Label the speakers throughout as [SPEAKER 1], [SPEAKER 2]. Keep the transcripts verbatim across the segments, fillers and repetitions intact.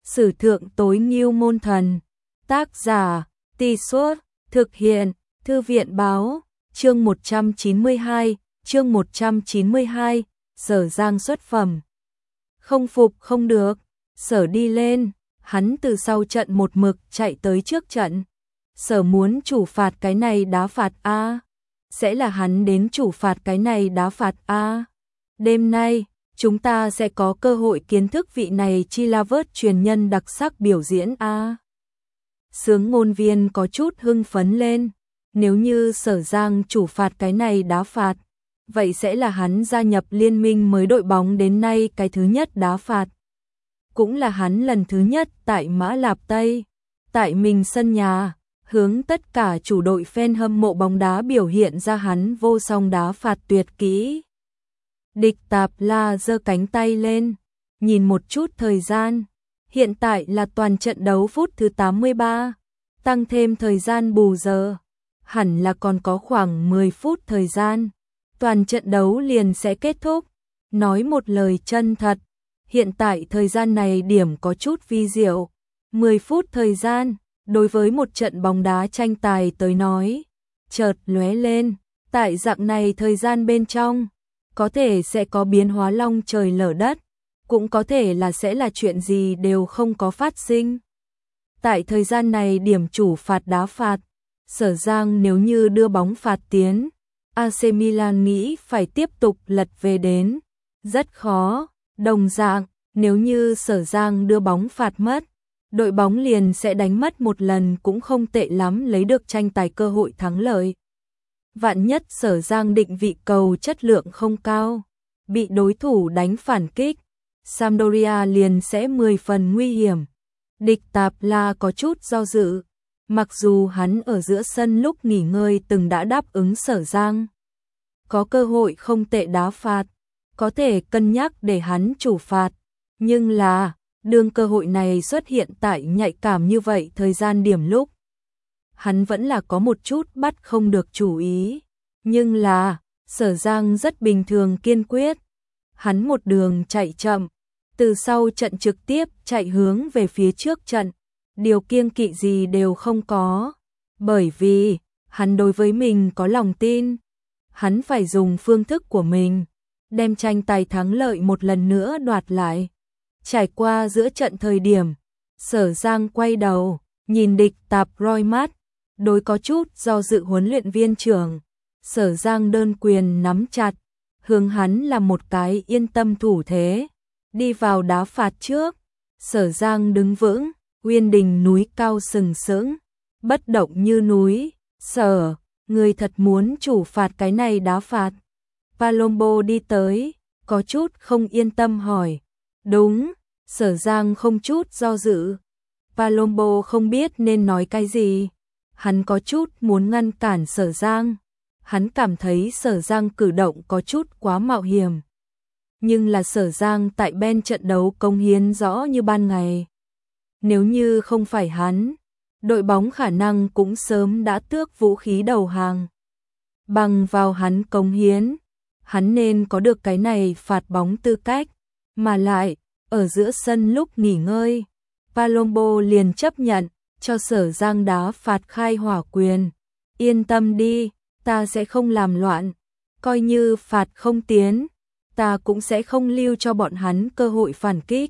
[SPEAKER 1] Sử thượng tối ngưu môn thần. Tác giả, Tì Suốt, thực hiện, Thư viện báo, chương một trăm chín mươi hai, chương một trăm chín mươi hai, Sở Giang xuất phẩm. Không phục không được, Sở đi lên, hắn từ sau trận một mực chạy tới trước trận. Sở muốn chủ phạt cái này đá phạt A, sẽ là hắn đến chủ phạt cái này đá phạt A. Đêm nay, chúng ta sẽ có cơ hội kiến thức vị này chi la vớt truyền nhân đặc sắc biểu diễn A. Sướng ngôn viên có chút hưng phấn lên, nếu như Sở Giang chủ phạt cái này đá phạt, vậy sẽ là hắn gia nhập liên minh mới đội bóng đến nay cái thứ nhất đá phạt. Cũng là hắn lần thứ nhất tại Mã Lạp Tây, tại mình sân nhà, hướng tất cả chủ đội fan hâm mộ bóng đá biểu hiện ra hắn vô song đá phạt tuyệt kỹ. Địch Tạp La giơ cánh tay lên, nhìn một chút thời gian, hiện tại là toàn trận đấu phút thứ tám mươi ba, tăng thêm thời gian bù giờ, hẳn là còn có khoảng mười phút thời gian, toàn trận đấu liền sẽ kết thúc. Nói một lời chân thật, hiện tại thời gian này điểm có chút vi diệu, mười phút thời gian, đối với một trận bóng đá tranh tài tới nói, chợt lóe lên, tại dạng này thời gian bên trong, có thể sẽ có biến hóa long trời lở đất, cũng có thể là sẽ là chuyện gì đều không có phát sinh. Tại thời gian này điểm chủ phạt đá phạt, Sở Giang nếu như đưa bóng phạt tiến, a xê Milan nghĩ phải tiếp tục lật về đến, rất khó. Đồng dạng, nếu như Sở Giang đưa bóng phạt mất, đội bóng liền sẽ đánh mất một lần cũng không tệ lắm lấy được tranh tài cơ hội thắng lợi. Vạn nhất Sở Giang định vị cầu chất lượng không cao, bị đối thủ đánh phản kích, Sampdoria liền sẽ mười phần nguy hiểm. Địch Tạp La có chút do dự, mặc dù hắn ở giữa sân lúc nghỉ ngơi từng đã đáp ứng Sở Giang có cơ hội không tệ đá phạt, có thể cân nhắc để hắn chủ phạt, nhưng là đương cơ hội này xuất hiện tại nhạy cảm như vậy thời gian điểm lúc, hắn vẫn là có một chút bắt không được chủ ý, nhưng là Sở Giang rất bình thường kiên quyết, hắn một đường chạy chậm, từ sau trận trực tiếp chạy hướng về phía trước trận, điều kiêng kỵ gì đều không có, bởi vì hắn đối với mình có lòng tin, hắn phải dùng phương thức của mình đem tranh tài thắng lợi một lần nữa đoạt lại. Trải qua giữa trận thời điểm, Sở Giang quay đầu, nhìn Địch Tạp roi mắt, đối có chút do dự huấn luyện viên trưởng. Sở Giang đơn quyền nắm chặt, hướng hắn là một cái yên tâm thủ thế, đi vào đá phạt trước. Sở Giang đứng vững, uyên đình núi cao sừng sững, bất động như núi. Sở, người thật muốn chủ phạt cái này đá phạt? Palombo đi tới, có chút không yên tâm hỏi. Đúng, Sở Giang không chút do dự. Palombo không biết nên nói cái gì. Hắn có chút muốn ngăn cản Sở Giang. Hắn cảm thấy Sở Giang cử động có chút quá mạo hiểm. Nhưng là Sở Giang tại bên trận đấu công hiến rõ như ban ngày. Nếu như không phải hắn, đội bóng khả năng cũng sớm đã tước vũ khí đầu hàng. Bằng vào hắn công hiến, hắn nên có được cái này phạt bóng tư cách, mà lại, ở giữa sân lúc nghỉ ngơi, Palombo liền chấp nhận, cho Sở Giang đá phạt khai hỏa quyền. Yên tâm đi, ta sẽ không làm loạn, coi như phạt không tiến, ta cũng sẽ không lưu cho bọn hắn cơ hội phản kích.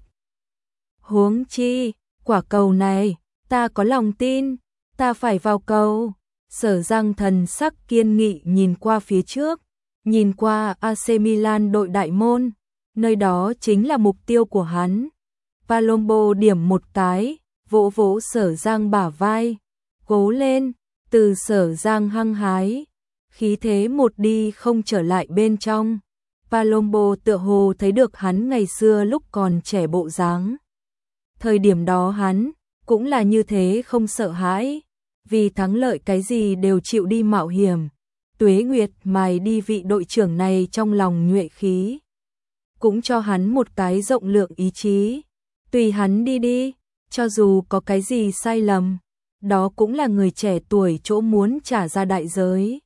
[SPEAKER 1] Huống chi, quả cầu này, ta có lòng tin, ta phải vào cầu. Sở Giang thần sắc kiên nghị nhìn qua phía trước, nhìn qua a xê Milan đội đại môn, nơi đó chính là mục tiêu của hắn. Palombo điểm một cái, vỗ vỗ Sở Giang bả vai, cố lên. Từ Sở Giang hăng hái, khí thế một đi không trở lại bên trong. Palombo tựa hồ thấy được hắn ngày xưa lúc còn trẻ bộ dáng. Thời điểm đó hắn cũng là như thế, không sợ hãi, vì thắng lợi cái gì đều chịu đi mạo hiểm. Tuế Nguyệt mài đi vị đội trưởng này trong lòng nhuệ khí, cũng cho hắn một cái rộng lượng ý chí. Tùy hắn đi đi, cho dù có cái gì sai lầm, đó cũng là người trẻ tuổi chỗ muốn trả ra đại giới.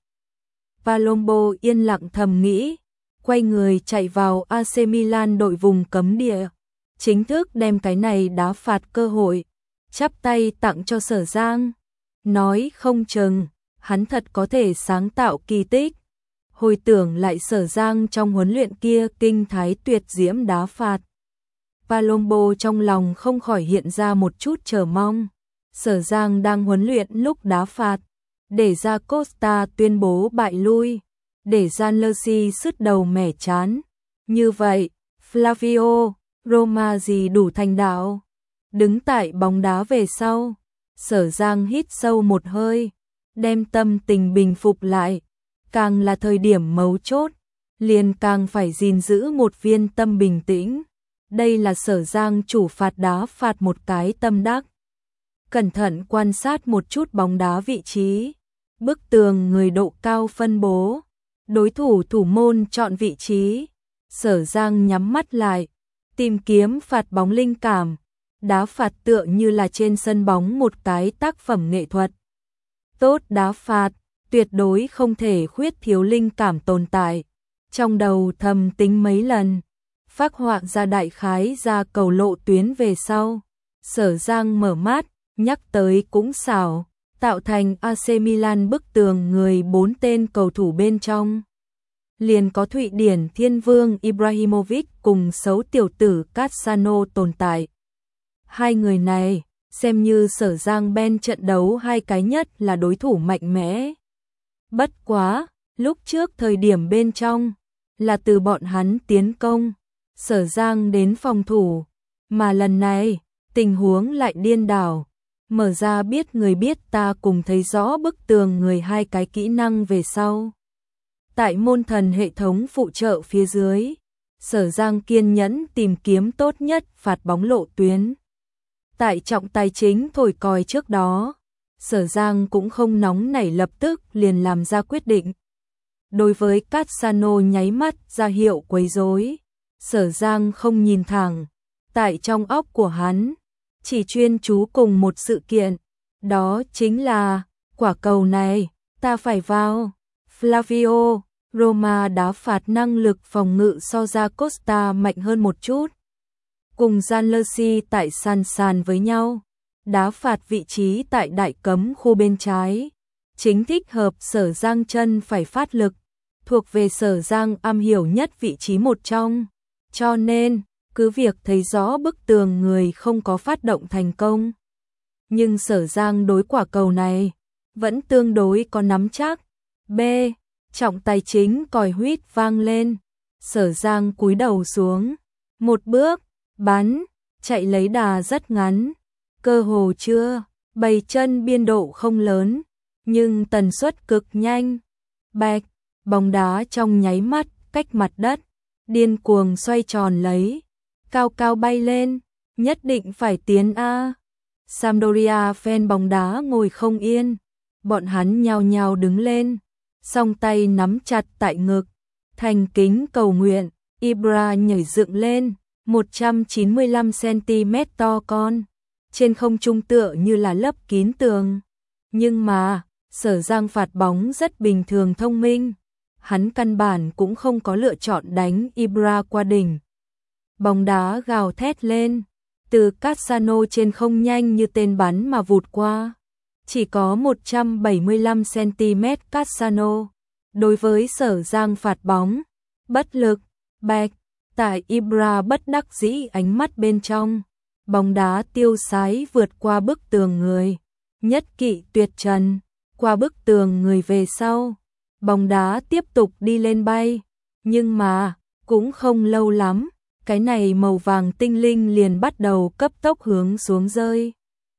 [SPEAKER 1] Palombo yên lặng thầm nghĩ, quay người chạy vào a xê Milan đội vùng cấm địa. chính thức đem cái này đá phạt cơ hội, chắp tay tặng cho Sở Giang. Nói không chừng, hắn thật có thể sáng tạo kỳ tích. Hồi tưởng lại Sở Giang trong huấn luyện kia kinh thái tuyệt diễm đá phạt. Palombo trong lòng không khỏi hiện ra một chút chờ mong. Sở Giang đang huấn luyện lúc đá phạt, để ra Costa tuyên bố bại lui, để Gianluigi sứt đầu mẻ chán. Như vậy, Flavio, Roma gì đủ thành đạo. Đứng tại bóng đá về sau, Sở Giang hít sâu một hơi, đem tâm tình bình phục lại. Càng là thời điểm mấu chốt, liền càng phải gìn giữ một viên tâm bình tĩnh. Đây là Sở Giang chủ phạt đá phạt một cái tâm đắc. Cẩn thận quan sát một chút bóng đá vị trí, bức tường người độ cao phân bố, đối thủ thủ môn chọn vị trí. Sở Giang nhắm mắt lại, tìm kiếm phạt bóng linh cảm. Đá phạt tựa như là trên sân bóng một cái tác phẩm nghệ thuật. Tốt đá phạt, tuyệt đối không thể khuyết thiếu linh cảm tồn tại. Trong đầu thầm tính mấy lần, phác họa ra đại khái ra cầu lộ tuyến về sau. Sở Giang mở mắt, nhắc tới cũng xảo, tạo thành a xê Milan bức tường người bốn tên cầu thủ bên trong. Liền có Thụy Điển Thiên Vương Ibrahimovic cùng xấu tiểu tử Cassano tồn tại. Hai người này, xem như Sở Giang Ben trận đấu hai cái nhất là đối thủ mạnh mẽ. Bất quá, lúc trước thời điểm bên trong, là từ bọn hắn tiến công, Sở Giang đến phòng thủ, mà lần này, tình huống lại điên đảo. Mở ra biết người biết ta cùng thấy rõ bức tường người hai cái kỹ năng về sau. Tại môn thần hệ thống phụ trợ phía dưới, Sở Giang kiên nhẫn tìm kiếm tốt nhất phạt bóng lộ tuyến. Tại trọng tài chính thổi còi trước đó, Sở Giang cũng không nóng nảy lập tức liền làm ra quyết định. Đối với Cassano nháy mắt ra hiệu quấy rối, Sở Giang không nhìn thẳng, tại trong óc của hắn, chỉ chuyên chú cùng một sự kiện, đó chính là, quả cầu này, ta phải vào. Flavio, Roma đá phạt năng lực phòng ngự so ra Costa mạnh hơn một chút. Cùng Gianluigi tại sàn sàn với nhau, đá phạt vị trí tại đại cấm khu bên trái. Chính thích hợp Sở Giang chân phải phát lực, thuộc về Sở Giang am hiểu nhất vị trí một trong. Cho nên, cứ việc thấy rõ bức tường người không có phát động thành công. Nhưng Sở Giang đối quả cầu này, vẫn tương đối có nắm chắc. B. Trọng tài chính còi huýt vang lên. Sở Giang cúi đầu xuống. Một bước, bắn, chạy lấy đà rất ngắn. Cơ hồ chưa, bày chân biên độ không lớn, nhưng tần suất cực nhanh. Bạch, bóng đá trong nháy mắt, cách mặt đất, điên cuồng xoay tròn lấy. Cao cao bay lên, nhất định phải tiến A. Sampdoria fan bóng đá ngồi không yên, bọn hắn nhao nhao đứng lên, song tay nắm chặt tại ngực, thành kính cầu nguyện. Ibra nhảy dựng lên, một trăm chín mươi lăm xăng-ti-mét to con, trên không trung tựa như là lấp kín tường. Nhưng mà, Sở Giang phạt bóng rất bình thường thông minh, hắn căn bản cũng không có lựa chọn đánh Ibra qua đỉnh. Bóng đá gào thét lên, từ Cassano trên không nhanh như tên bắn mà vụt qua. Chỉ có một trăm bảy mươi lăm xăng-ti-mét Cassano. Đối với Sở Giang phạt bóng, bất lực, bạch, tại Ibra bất đắc dĩ ánh mắt bên trong. Bóng đá tiêu sái vượt qua bức tường người, nhất kỵ tuyệt trần, qua bức tường người về sau. Bóng đá tiếp tục đi lên bay, nhưng mà, cũng không lâu lắm. Cái này màu vàng tinh linh liền bắt đầu cấp tốc hướng xuống rơi.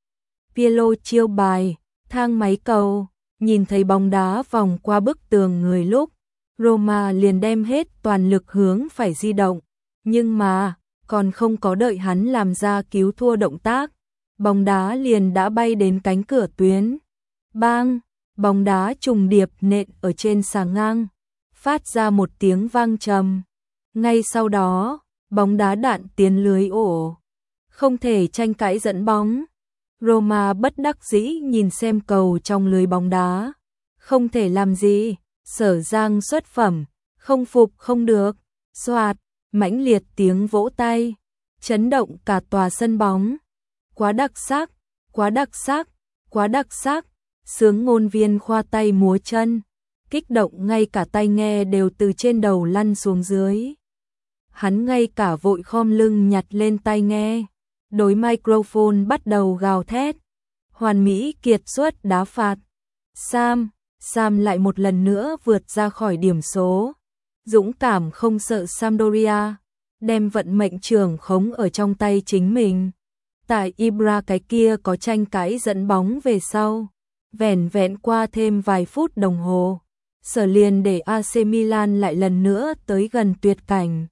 [SPEAKER 1] Pirlo chiêu bài, thang máy cầu, nhìn thấy bóng đá vòng qua bức tường người lúc, Roma liền đem hết toàn lực hướng phải di động. Nhưng mà, còn không có đợi hắn làm ra cứu thua động tác, bóng đá liền đã bay đến cánh cửa tuyến. Bang, bóng đá trùng điệp nện ở trên xà ngang, phát ra một tiếng vang trầm. Ngay sau đó, bóng đá đạn tiến lưới ổ, không thể tranh cãi dẫn bóng. Roma bất đắc dĩ nhìn xem cầu trong lưới bóng đá, không thể làm gì. Sở Giang xuất phẩm, không phục không được. Soạt, mãnh liệt tiếng vỗ tay, chấn động cả tòa sân bóng. Quá đặc sắc, quá đặc sắc, quá đặc sắc, sướng ngôn viên khoa tay múa chân, kích động ngay cả tai nghe đều từ trên đầu lăn xuống dưới. Hắn ngay cả vội khom lưng nhặt lên tai nghe, đối microphone bắt đầu gào thét. Hoàn mỹ kiệt xuất đá phạt. Sam, Sam lại một lần nữa vượt ra khỏi điểm số. Dũng cảm không sợ Sampdoria, đem vận mệnh trường khống ở trong tay chính mình. Tại Ibra cái kia có tranh cãi dẫn bóng về sau. Vẻn vẹn qua thêm vài phút đồng hồ, Sở liền để a xê Milan lại lần nữa tới gần tuyệt cảnh.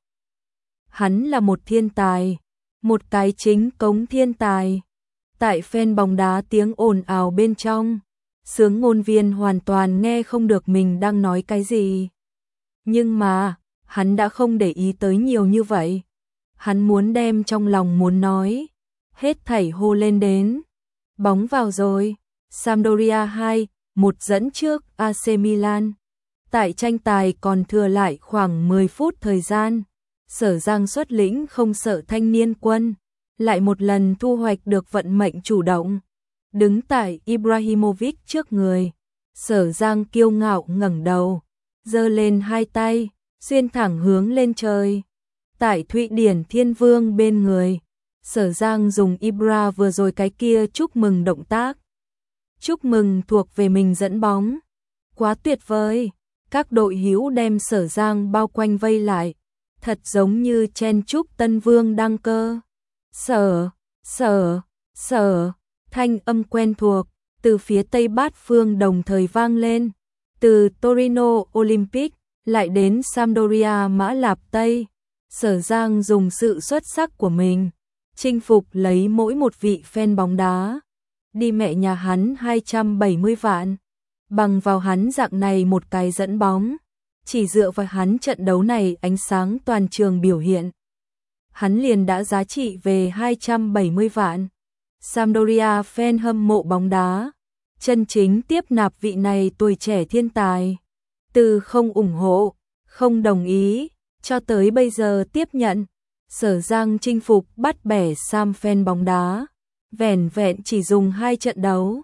[SPEAKER 1] Hắn là một thiên tài, một cái chính cống thiên tài. Tại fan bóng đá tiếng ồn ào bên trong, sướng ngôn viên hoàn toàn nghe không được mình đang nói cái gì. Nhưng mà, hắn đã không để ý tới nhiều như vậy. Hắn muốn đem trong lòng muốn nói, hết thảy hô lên đến. Bóng vào rồi, Sampdoria hai một dẫn trước a xê Milan. Tại tranh tài còn thừa lại khoảng mười phút thời gian, Sở Giang xuất lĩnh không sợ thanh niên quân, lại một lần thu hoạch được vận mệnh chủ động. Đứng tại Ibrahimovic trước người, Sở Giang kiêu ngạo ngẩng đầu, giơ lên hai tay, xuyên thẳng hướng lên trời. Tại Thụy Điển Thiên Vương bên người, Sở Giang dùng Ibra vừa rồi cái kia chúc mừng động tác. Chúc mừng thuộc về mình dẫn bóng. Quá tuyệt vời. Các đội hữu đem Sở Giang bao quanh vây lại, thật giống như chen chúc Tân Vương đăng cơ. Sở, sở, sở, thanh âm quen thuộc, từ phía tây bát phương đồng thời vang lên. Từ Torino Olympic, lại đến Sampdoria Mã Lạp Tây. Sở Giang dùng sự xuất sắc của mình, chinh phục lấy mỗi một vị fan bóng đá. Đi mẹ nhà hắn hai trăm bảy mươi vạn. Bằng vào hắn dạng này một cái dẫn bóng, chỉ dựa vào hắn trận đấu này ánh sáng toàn trường biểu hiện, hắn liền đã giá trị về hai trăm bảy mươi vạn. Sampdoria fan hâm mộ bóng đá, chân chính tiếp nạp vị này tuổi trẻ thiên tài. Từ không ủng hộ, không đồng ý, cho tới bây giờ tiếp nhận, Sở Giang chinh phục bắt bẻ Sam fan bóng đá. Vẻn vẹn chỉ dùng hai trận đấu.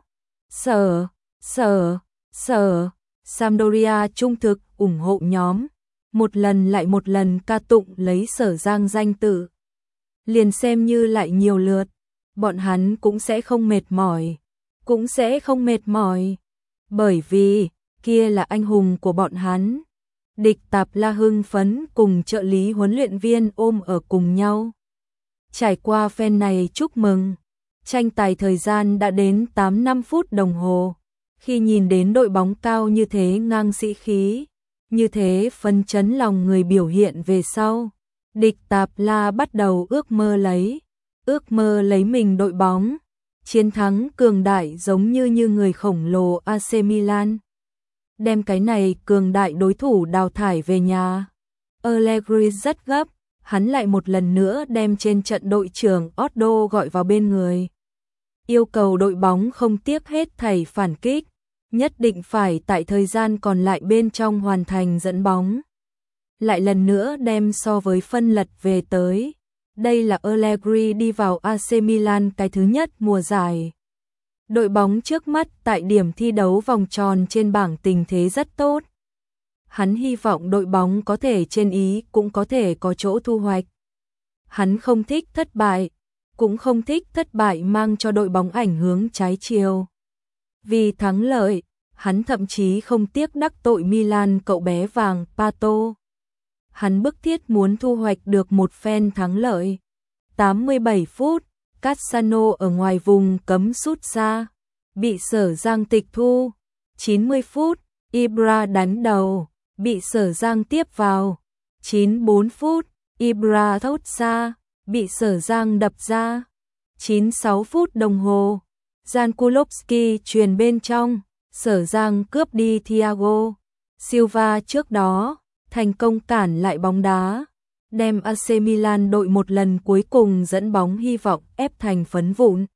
[SPEAKER 1] Sở, sở, sở, Sampdoria trung thực ủng hộ nhóm, một lần lại một lần ca tụng lấy Sở Giang danh tự. Liền xem như lại nhiều lượt, bọn hắn cũng sẽ không mệt mỏi, cũng sẽ không mệt mỏi, bởi vì kia là anh hùng của bọn hắn. Địch Tạp La hưng phấn cùng trợ lý huấn luyện viên ôm ở cùng nhau. Trải qua fan này chúc mừng, tranh tài thời gian đã đến tám năm phút đồng hồ. Khi nhìn đến đội bóng cao như thế ngang sĩ khí, như thế phấn chấn lòng người biểu hiện về sau, Địch Tạp La bắt đầu ước mơ lấy, ước mơ lấy mình đội bóng, chiến thắng cường đại giống như như người khổng lồ a xê Milan. Đem cái này cường đại đối thủ đào thải về nhà. Allegri rất gấp, hắn lại một lần nữa đem trên trận đội trưởng Otto gọi vào bên người. Yêu cầu đội bóng không tiếc hết thảy phản kích, nhất định phải tại thời gian còn lại bên trong hoàn thành dẫn bóng. Lại lần nữa đem so với phân lật về tới. Đây là Allegri đi vào a xê Milan cái thứ nhất mùa giải. Đội bóng trước mắt tại điểm thi đấu vòng tròn trên bảng tình thế rất tốt. Hắn hy vọng đội bóng có thể trên ý cũng có thể có chỗ thu hoạch. Hắn không thích thất bại, cũng không thích thất bại mang cho đội bóng ảnh hưởng trái chiều. Vì thắng lợi, hắn thậm chí không tiếc đắc tội Milan cậu bé vàng Pato. Hắn bức thiết muốn thu hoạch được một phen thắng lợi. tám mươi bảy phút, Cassano ở ngoài vùng cấm sút xa, bị Sở Giang tịch thu. chín mươi phút, Ibra đánh đầu, bị Sở Giang tiếp vào. chín mươi bốn phút, Ibra thốt xa, bị Sở Giang đập ra. chín mươi sáu phút đồng hồ, Jan Kulowski truyền bên trong, Sở Giang cướp đi Thiago Silva trước đó, thành công cản lại bóng đá, đem a xê Milan đội một lần cuối cùng dẫn bóng hy vọng ép thành phấn vụn.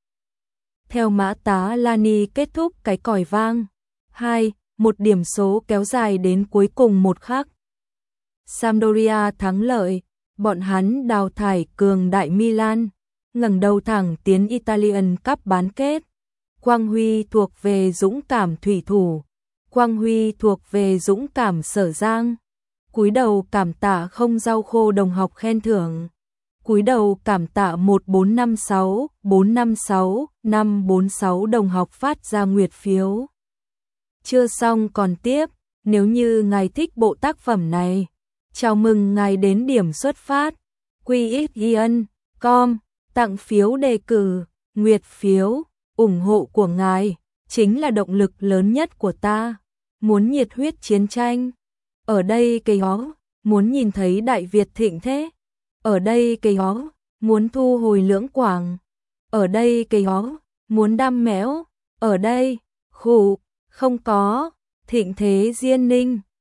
[SPEAKER 1] Theo mã tá Lani kết thúc cái còi vang, hai một điểm số kéo dài đến cuối cùng một khắc. Sampdoria thắng lợi, bọn hắn đào thải cường đại Milan, ngẩng đầu thẳng tiến Italian Cup bán kết. Quang huy thuộc về dũng cảm thủy thủ, Quang huy thuộc về dũng cảm Sở Giang. Cúi đầu cảm tạ không rau khô đồng học khen thưởng. Cúi đầu cảm tạ một bốn năm sáu bốn năm sáu năm bốn sáu đồng học phát ra nguyệt phiếu. Chưa xong còn tiếp, nếu như ngài thích bộ tác phẩm này, chào mừng ngài đến điểm xuất phát quy ích ian chấm com tặng phiếu đề cử, nguyệt phiếu, ủng hộ của ngài chính là động lực lớn nhất của ta. Muốn nhiệt huyết chiến tranh, ở đây cây ó, muốn nhìn thấy Đại Việt thịnh thế, ở đây cây ó, muốn thu hồi Lưỡng Quảng, ở đây cây ó, muốn đam mẽo, ở đây, khủ, không có, thịnh thế Diên Ninh.